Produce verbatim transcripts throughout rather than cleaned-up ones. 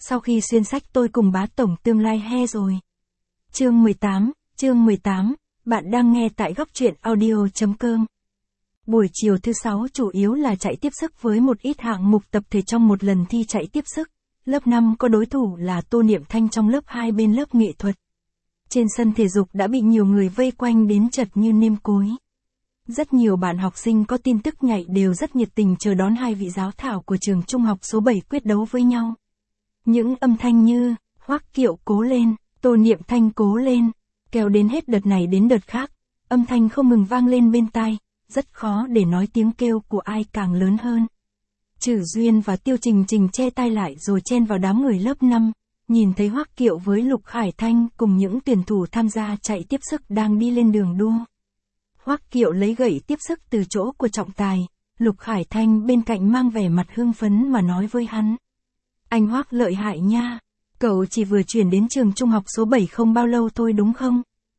sau khi xuyên sách tôi cùng bá tổng tương lai he rồi. Chương mười tám, chương mười tám, bạn đang nghe tại góc truyện audio chấm com. Buổi chiều thứ sáu chủ yếu là chạy tiếp sức với một ít hạng mục tập thể trong một lần thi chạy tiếp sức. Lớp năm có đối thủ là Tô Niệm Thanh trong lớp hai bên lớp nghệ thuật. Trên sân thể dục đã bị nhiều người vây quanh đến chật như nêm cối. Rất nhiều bạn học sinh có tin tức nhạy đều rất nhiệt tình chờ đón hai vị giáo thảo của trường trung học số bảy quyết đấu với nhau. Những âm thanh như, Hoắc Kiệu cố lên, Tô Niệm Thanh cố lên, kéo đến hết đợt này đến đợt khác, âm thanh không ngừng vang lên bên tai, rất khó để nói tiếng kêu của ai càng lớn hơn. Trử Duyên và Tiêu Trình Trình che tay lại rồi chen vào đám người lớp năm, nhìn thấy Hoắc Kiệu với Lục Khải Thanh cùng những tuyển thủ tham gia chạy tiếp sức đang đi lên đường đua. Hoắc Kiệu lấy gậy tiếp sức từ chỗ của trọng tài, Lục Khải Thanh bên cạnh mang vẻ mặt hưng phấn mà nói với hắn. Anh Hoắc lợi hại nha, cậu chỉ vừa chuyển đến trường trung học số bảy không bao lâu thôi đúng không?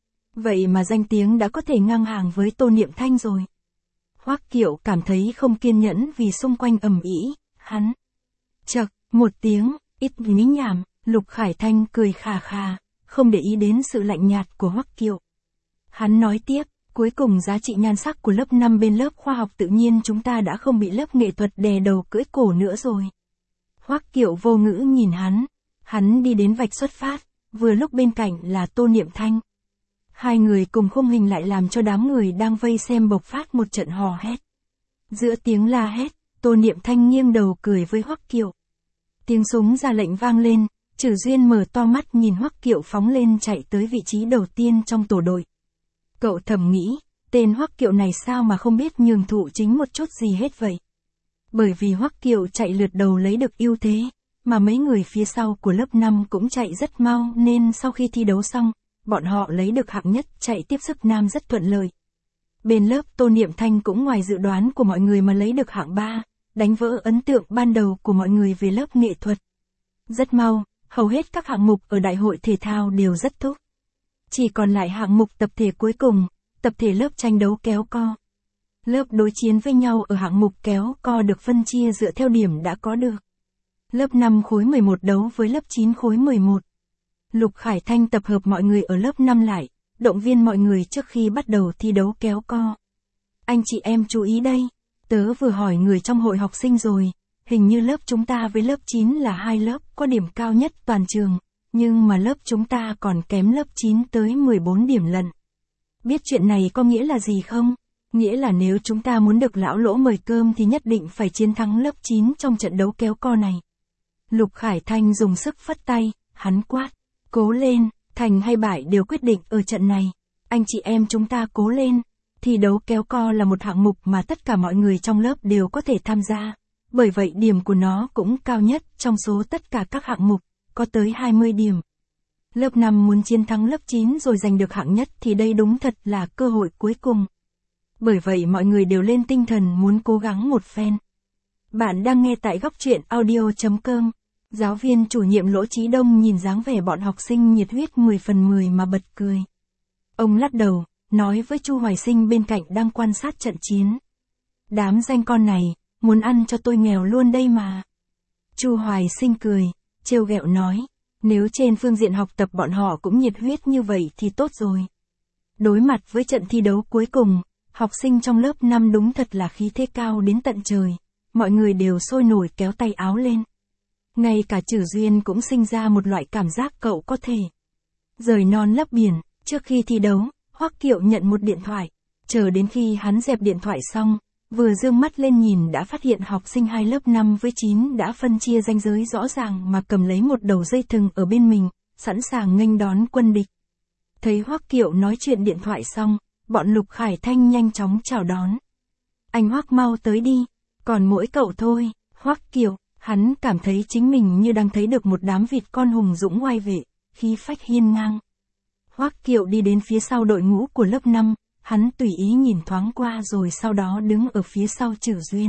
Vậy mà danh tiếng đã có thể ngang hàng với Tô Niệm Thanh rồi. Hoắc Kiệu cảm thấy không kiên nhẫn vì xung quanh ầm ĩ, hắn. Chậc, một tiếng, ít mí nhảm, Lục Khải Thanh cười khà khà, không để ý đến sự lạnh nhạt của Hoắc Kiệu. Hắn nói tiếp, cuối cùng giá trị nhan sắc của lớp năm bên lớp khoa học tự nhiên chúng ta đã không bị lớp nghệ thuật đè đầu cưỡi cổ nữa rồi. Hoắc Kiệu vô ngữ nhìn hắn, hắn đi đến vạch xuất phát, vừa lúc bên cạnh là Tô Niệm Thanh. Hai người cùng khung hình lại làm cho đám người đang vây xem bộc phát một trận hò hét. Giữa tiếng la hét, Tô Niệm Thanh nghiêng đầu cười với Hoắc Kiệu. Tiếng súng ra lệnh vang lên, Trử Duyên mở to mắt nhìn Hoắc Kiệu phóng lên chạy tới vị trí đầu tiên trong tổ đội. Cậu thầm nghĩ, tên Hoắc Kiệu này sao mà không biết nhường thụ chính một chút gì hết vậy. Bởi vì Hoắc Kiệu chạy lượt đầu lấy được ưu thế, mà mấy người phía sau của lớp năm cũng chạy rất mau nên sau khi thi đấu xong, bọn họ lấy được hạng nhất chạy tiếp sức nam rất thuận lợi. Bên lớp Tô Niệm Thanh cũng ngoài dự đoán của mọi người mà lấy được hạng ba, đánh vỡ ấn tượng ban đầu của mọi người về lớp nghệ thuật. Rất mau, hầu hết các hạng mục ở đại hội thể thao đều rất tốt. Chỉ còn lại hạng mục tập thể cuối cùng, tập thể lớp tranh đấu kéo co. Lớp đối chiến với nhau ở hạng mục kéo co được phân chia dựa theo điểm đã có được. Lớp năm khối mười một đấu với lớp chín khối mười một. Lục Khải Thanh tập hợp mọi người ở lớp năm lại, động viên mọi người trước khi bắt đầu thi đấu kéo co. Anh chị em chú ý đây, tớ vừa hỏi người trong hội học sinh rồi, hình như lớp chúng ta với lớp chín là hai lớp có điểm cao nhất toàn trường, nhưng mà lớp chúng ta còn kém lớp chín tới mười bốn điểm lận. Biết chuyện này có nghĩa là gì không? Nghĩa là nếu chúng ta muốn được lão lỗ mời cơm thì nhất định phải chiến thắng lớp chín trong trận đấu kéo co này. Lục Khải Thanh dùng sức phất tay, hắn quát. Cố lên, thành hay bại đều quyết định ở trận này. Anh chị em chúng ta cố lên. Thi đấu kéo co là một hạng mục mà tất cả mọi người trong lớp đều có thể tham gia. Bởi vậy điểm của nó cũng cao nhất trong số tất cả các hạng mục, có tới hai mươi điểm. Lớp năm muốn chiến thắng lớp chín rồi giành được hạng nhất thì đây đúng thật là cơ hội cuối cùng. Bởi vậy mọi người đều lên tinh thần muốn cố gắng một phen. Bạn đang nghe tại góc truyện audio chấm com. Giáo viên chủ nhiệm Lỗ Chí Đông nhìn dáng vẻ bọn học sinh nhiệt huyết mười phần mười mà bật cười. Ông lắc đầu, nói với Chu Hoài Sinh bên cạnh đang quan sát trận chiến. Đám danh con này, muốn ăn cho tôi nghèo luôn đây mà. Chu Hoài Sinh cười, trêu ghẹo nói, nếu trên phương diện học tập bọn họ cũng nhiệt huyết như vậy thì tốt rồi. Đối mặt với trận thi đấu cuối cùng, học sinh trong lớp năm đúng thật là khí thế cao đến tận trời, mọi người đều sôi nổi kéo tay áo lên. Ngay cả Trử Duyên cũng sinh ra một loại cảm giác cậu có thể rời non lấp biển. Trước khi thi đấu, Hoắc Kiệu nhận một điện thoại, chờ đến khi hắn dẹp điện thoại xong, vừa dương mắt lên nhìn đã phát hiện học sinh hai lớp năm với chín đã phân chia ranh giới rõ ràng mà cầm lấy một đầu dây thừng ở bên mình, sẵn sàng nghênh đón quân địch. Thấy Hoắc Kiệu nói chuyện điện thoại xong, bọn Lục Khải Thanh nhanh chóng chào đón. Anh Hoắc mau tới đi, còn mỗi cậu thôi. Hoắc Kiệu, hắn cảm thấy chính mình như đang thấy được một đám vịt con hùng dũng oai vệ, khí phách hiên ngang. Hoắc Kiệu đi đến phía sau đội ngũ của lớp năm, hắn tùy ý nhìn thoáng qua rồi sau đó đứng ở phía sau Trử Duyên.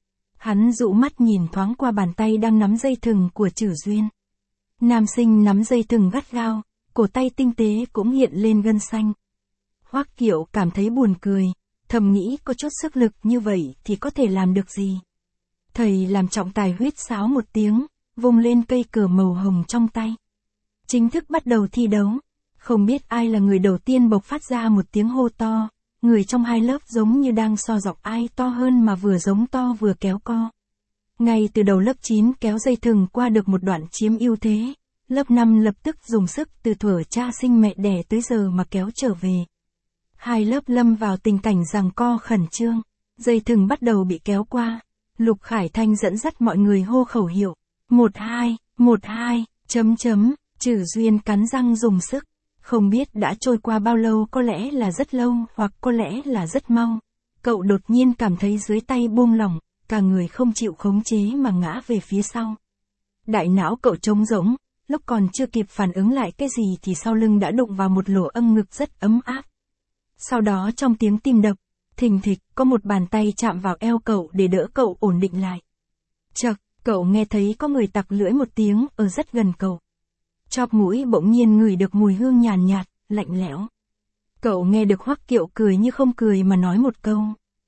Hắn dụ mắt nhìn thoáng qua bàn tay đang nắm dây thừng của Trử Duyên. Nam sinh nắm dây thừng gắt gao, cổ tay tinh tế cũng hiện lên gân xanh. Hoắc Kiệu cảm thấy buồn cười, thầm nghĩ có chút sức lực như vậy thì có thể làm được gì. Thầy làm trọng tài huýt sáo một tiếng, vung lên cây cờ màu hồng trong tay. Chính thức bắt đầu thi đấu. Không biết ai là người đầu tiên bộc phát ra một tiếng hô to, người trong hai lớp giống như đang so dọc ai to hơn mà vừa giống to vừa kéo co. Ngay từ đầu lớp chín kéo dây thừng qua được một đoạn chiếm ưu thế, lớp năm lập tức dùng sức từ thuở cha sinh mẹ đẻ tới giờ mà kéo trở về. Hai lớp lâm vào tình cảnh giằng co khẩn trương, dây thừng bắt đầu bị kéo qua. Lục Khải Thanh dẫn dắt mọi người hô khẩu hiệu, một hai, một hai, chấm chấm, Trử Duyên cắn răng dùng sức. Không biết đã trôi qua bao lâu, có lẽ là rất lâu, hoặc có lẽ là rất mau. Cậu đột nhiên cảm thấy dưới tay buông lỏng, cả người không chịu khống chế mà ngã về phía sau. Đại não cậu trống rỗng, lúc còn chưa kịp phản ứng lại cái gì thì sau lưng đã đụng vào một lỗ âm ngực rất ấm áp. Sau đó trong tiếng tim đập, thình thịch, có một bàn tay chạm vào eo cậu để đỡ cậu ổn định lại. Chậc, cậu nghe thấy có người tặc lưỡi một tiếng ở rất gần cậu. Chóp mũi bỗng nhiên ngửi được mùi hương nhàn nhạt, lạnh lẽo. Cậu nghe được Hoắc Kiệu cười như không cười mà nói một câu.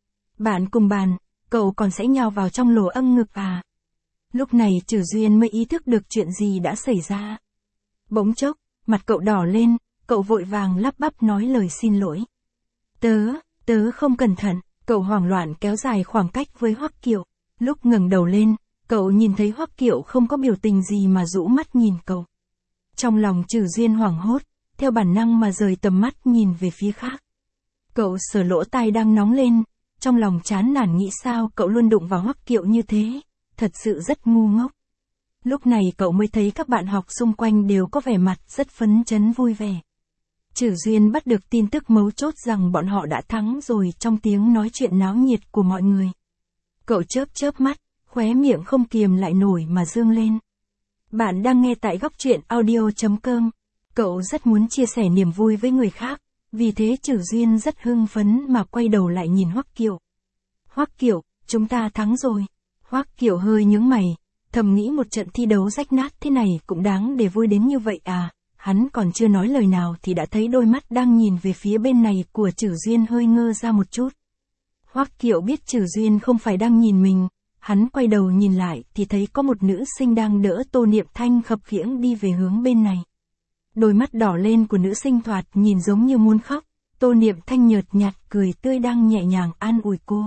Bạn cùng bàn, cậu còn sẽ nhào vào trong lỗ âm ngực à? Lúc này Trử Duyên mới ý thức được chuyện gì đã xảy ra. Bỗng chốc, mặt cậu đỏ lên, cậu vội vàng lắp bắp nói lời xin lỗi. Tớ, tớ không cẩn thận, cậu hoảng loạn kéo dài khoảng cách với Hoắc Kiệu. Lúc ngẩng đầu lên, cậu nhìn thấy Hoắc Kiệu không có biểu tình gì mà rũ mắt nhìn cậu. Trong lòng Trử Duyên hoảng hốt, theo bản năng mà rời tầm mắt nhìn về phía khác. Cậu sờ lỗ tai đang nóng lên, trong lòng chán nản nghĩ sao cậu luôn đụng vào Hoắc Kiệu như thế, thật sự rất ngu ngốc. Lúc này cậu mới thấy các bạn học xung quanh đều có vẻ mặt rất phấn chấn vui vẻ. Trử Duyên bắt được tin tức mấu chốt rằng bọn họ đã thắng rồi trong tiếng nói chuyện náo nhiệt của mọi người. Cậu chớp chớp mắt, khóe miệng không kiềm lại nổi mà dương lên. Bạn đang nghe tại góc truyện audio chấm com. Cậu rất muốn chia sẻ niềm vui với người khác, vì thế Trử Duyên rất hưng phấn mà quay đầu lại nhìn Hoắc Kiệu. Hoắc Kiệu, chúng ta thắng rồi. Hoắc Kiệu hơi nhướng mày, thầm nghĩ một trận thi đấu rách nát thế này cũng đáng để vui đến như vậy à. Hắn còn chưa nói lời nào thì đã thấy đôi mắt đang nhìn về phía bên này của Trử Duyên hơi ngơ ra một chút. Hoắc Kiệu biết Trử Duyên không phải đang nhìn mình. Hắn quay đầu nhìn lại thì thấy có một nữ sinh đang đỡ Tô Niệm Thanh khập khiễng đi về hướng bên này. Đôi mắt đỏ lên của nữ sinh thoạt nhìn giống như muốn khóc, Tô Niệm Thanh nhợt nhạt cười tươi đang nhẹ nhàng an ủi cô.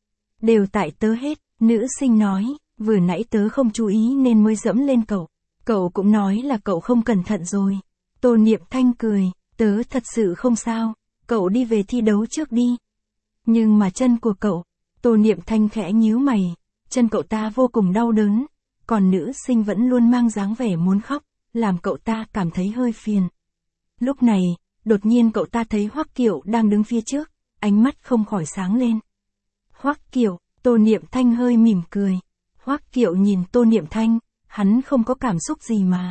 Đều tại tớ hết, nữ sinh nói, vừa nãy tớ không chú ý nên mới dẫm lên cậu. Cậu cũng nói là cậu không cẩn thận rồi. Tô Niệm Thanh cười, tớ thật sự không sao, cậu đi về thi đấu trước đi. Nhưng mà chân của cậu, Tô Niệm Thanh khẽ nhíu mày. Chân cậu ta vô cùng đau đớn, còn nữ sinh vẫn luôn mang dáng vẻ muốn khóc, làm cậu ta cảm thấy hơi phiền. Lúc này, đột nhiên cậu ta thấy Hoắc Kiệu đang đứng phía trước, ánh mắt không khỏi sáng lên. Hoắc Kiệu, Tô Niệm Thanh hơi mỉm cười. Hoắc Kiệu nhìn Tô Niệm Thanh, hắn không có cảm xúc gì mà.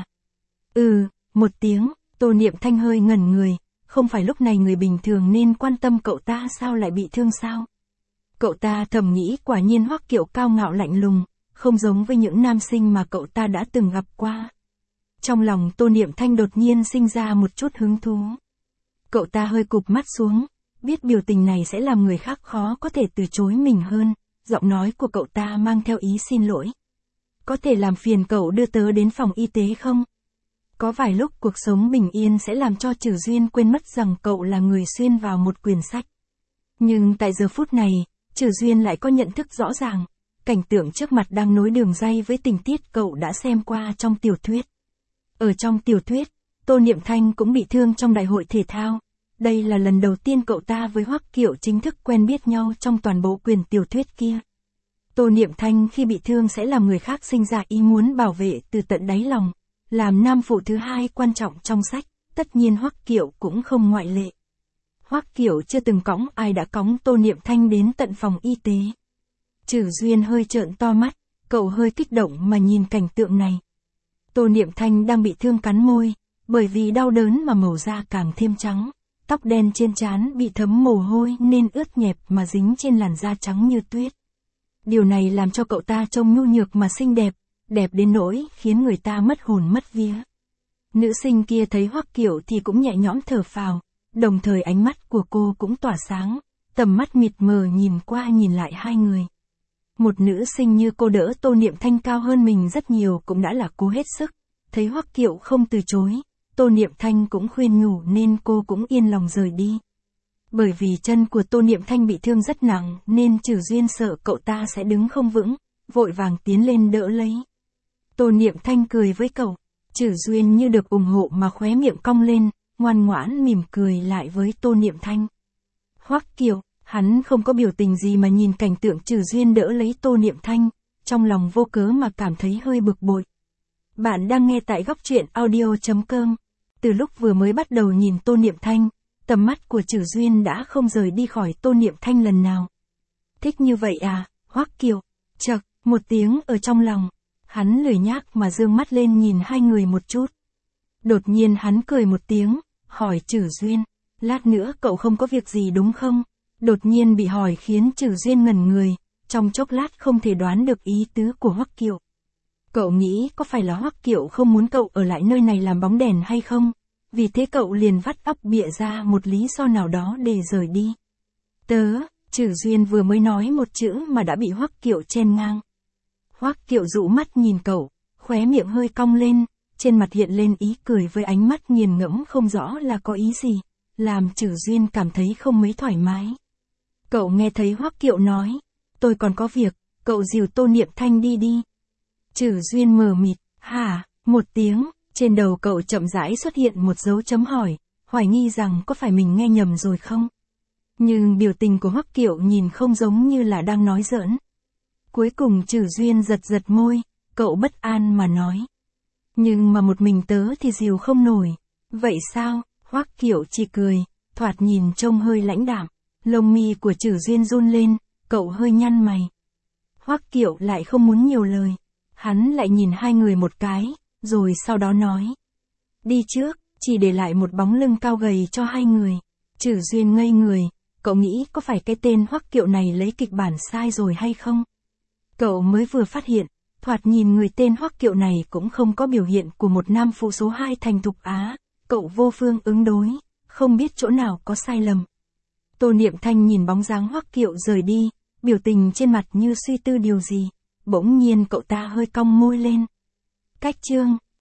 Ừ, một tiếng, Tô Niệm Thanh hơi ngẩn người, không phải lúc này người bình thường nên quan tâm cậu ta sao lại bị thương sao? Cậu ta thầm nghĩ quả nhiên Hoắc Kiệu cao ngạo lạnh lùng, không giống với những nam sinh mà cậu ta đã từng gặp qua. Trong lòng Tô Niệm Thanh đột nhiên sinh ra một chút hứng thú. Cậu ta hơi cụp mắt xuống, biết biểu tình này sẽ làm người khác khó có thể từ chối mình hơn, giọng nói của cậu ta mang theo ý xin lỗi. Có thể làm phiền cậu đưa tớ đến phòng y tế không? Có vài lúc cuộc sống bình yên sẽ làm cho Trử Duyên quên mất rằng cậu là người xuyên vào một quyển sách. Nhưng tại giờ phút này, Trử Duyên lại có nhận thức rõ ràng, cảnh tượng trước mặt đang nối đường ray với tình tiết cậu đã xem qua trong tiểu thuyết. Ở trong tiểu thuyết, Tô Niệm Thanh cũng bị thương trong đại hội thể thao. Đây là lần đầu tiên cậu ta với Hoắc Kiệu chính thức quen biết nhau trong toàn bộ quyển tiểu thuyết kia. Tô Niệm Thanh khi bị thương sẽ làm người khác sinh ra ý muốn bảo vệ từ tận đáy lòng, làm nam phụ thứ hai quan trọng trong sách, tất nhiên Hoắc Kiệu cũng không ngoại lệ. Hoắc Kiệu chưa từng cõng ai đã cõng Tô Niệm Thanh đến tận phòng y tế. Trử Duyên hơi trợn to mắt, cậu hơi kích động mà nhìn cảnh tượng này. Tô Niệm Thanh đang bị thương cắn môi, bởi vì đau đớn mà màu da càng thêm trắng, tóc đen trên trán bị thấm mồ hôi nên ướt nhẹp mà dính trên làn da trắng như tuyết. Điều này làm cho cậu ta trông nhu nhược mà xinh đẹp, đẹp đến nỗi khiến người ta mất hồn mất vía. Nữ sinh kia thấy Hoắc Kiệu thì cũng nhẹ nhõm thở phào, đồng thời ánh mắt của cô cũng tỏa sáng, tầm mắt mịt mờ nhìn qua nhìn lại hai người. Một nữ sinh như cô đỡ Tô Niệm Thanh cao hơn mình rất nhiều cũng đã là cố hết sức. Thấy Hoắc Kiệu không từ chối, Tô Niệm Thanh cũng khuyên nhủ nên cô cũng yên lòng rời đi. Bởi vì chân của Tô Niệm Thanh bị thương rất nặng nên Trử Duyên sợ cậu ta sẽ đứng không vững, vội vàng tiến lên đỡ lấy. Tô Niệm Thanh cười với cậu, Trử Duyên như được ủng hộ mà khóe miệng cong lên, ngoan ngoãn mỉm cười lại với Tô Niệm Thanh. Hoắc Kiệu, hắn không có biểu tình gì mà nhìn cảnh tượng Trử Duyên đỡ lấy Tô Niệm Thanh, trong lòng vô cớ mà cảm thấy hơi bực bội. Bạn đang nghe tại góc truyện audio chấm com. Từ lúc vừa mới bắt đầu nhìn Tô Niệm Thanh, tầm mắt của Trử Duyên đã không rời đi khỏi Tô Niệm Thanh lần nào. Thích như vậy à, Hoắc Kiệu? Chậc, một tiếng ở trong lòng. Hắn lười nhác mà dương mắt lên nhìn hai người một chút. Đột nhiên hắn cười một tiếng, hỏi Trử Duyên, lát nữa cậu không có việc gì đúng không? Đột nhiên bị hỏi khiến Trử Duyên ngẩn người, trong chốc lát không thể đoán được ý tứ của Hoắc Kiệu. Cậu nghĩ có phải là Hoắc Kiệu không muốn cậu ở lại nơi này làm bóng đèn hay không? Vì thế cậu liền vắt óc bịa ra một lý do nào đó để rời đi. Tớ, Trử Duyên vừa mới nói một chữ mà đã bị Hoắc Kiệu chen ngang. Hoắc Kiệu dụ mắt nhìn cậu, khóe miệng hơi cong lên, trên mặt hiện lên ý cười với ánh mắt nghiền ngẫm không rõ là có ý gì, làm Trử Duyên cảm thấy không mấy thoải mái. Cậu nghe thấy Hoắc Kiệu nói, tôi còn có việc, cậu dìu Tô Niệm Thanh đi đi. Trử Duyên mờ mịt, hả, một tiếng, trên đầu cậu chậm rãi xuất hiện một dấu chấm hỏi, hoài nghi rằng có phải mình nghe nhầm rồi không? Nhưng biểu tình của Hoắc Kiệu nhìn không giống như là đang nói giỡn. Cuối cùng Trử Duyên giật giật môi, cậu bất an mà nói. Nhưng mà một mình tớ thì dìu không nổi. Vậy sao? Hoắc Kiệu chỉ cười, thoạt nhìn trông hơi lãnh đạm. Lông mi của Trử Duyên run lên, cậu hơi nhăn mày. Hoắc Kiệu lại không muốn nhiều lời. Hắn lại nhìn hai người một cái, rồi sau đó nói. Đi trước, chỉ để lại một bóng lưng cao gầy cho hai người. Trử Duyên ngây người, cậu nghĩ có phải cái tên Hoắc Kiệu này lấy kịch bản sai rồi hay không? Cậu mới vừa phát hiện, thoạt nhìn người tên Hoắc Kiệu này cũng không có biểu hiện của một nam phụ số hai thành thục Á. Cậu vô phương ứng đối, không biết chỗ nào có sai lầm. Tô Niệm Thanh nhìn bóng dáng Hoắc Kiệu rời đi, biểu tình trên mặt như suy tư điều gì. Bỗng nhiên cậu ta hơi cong môi lên. Cách chương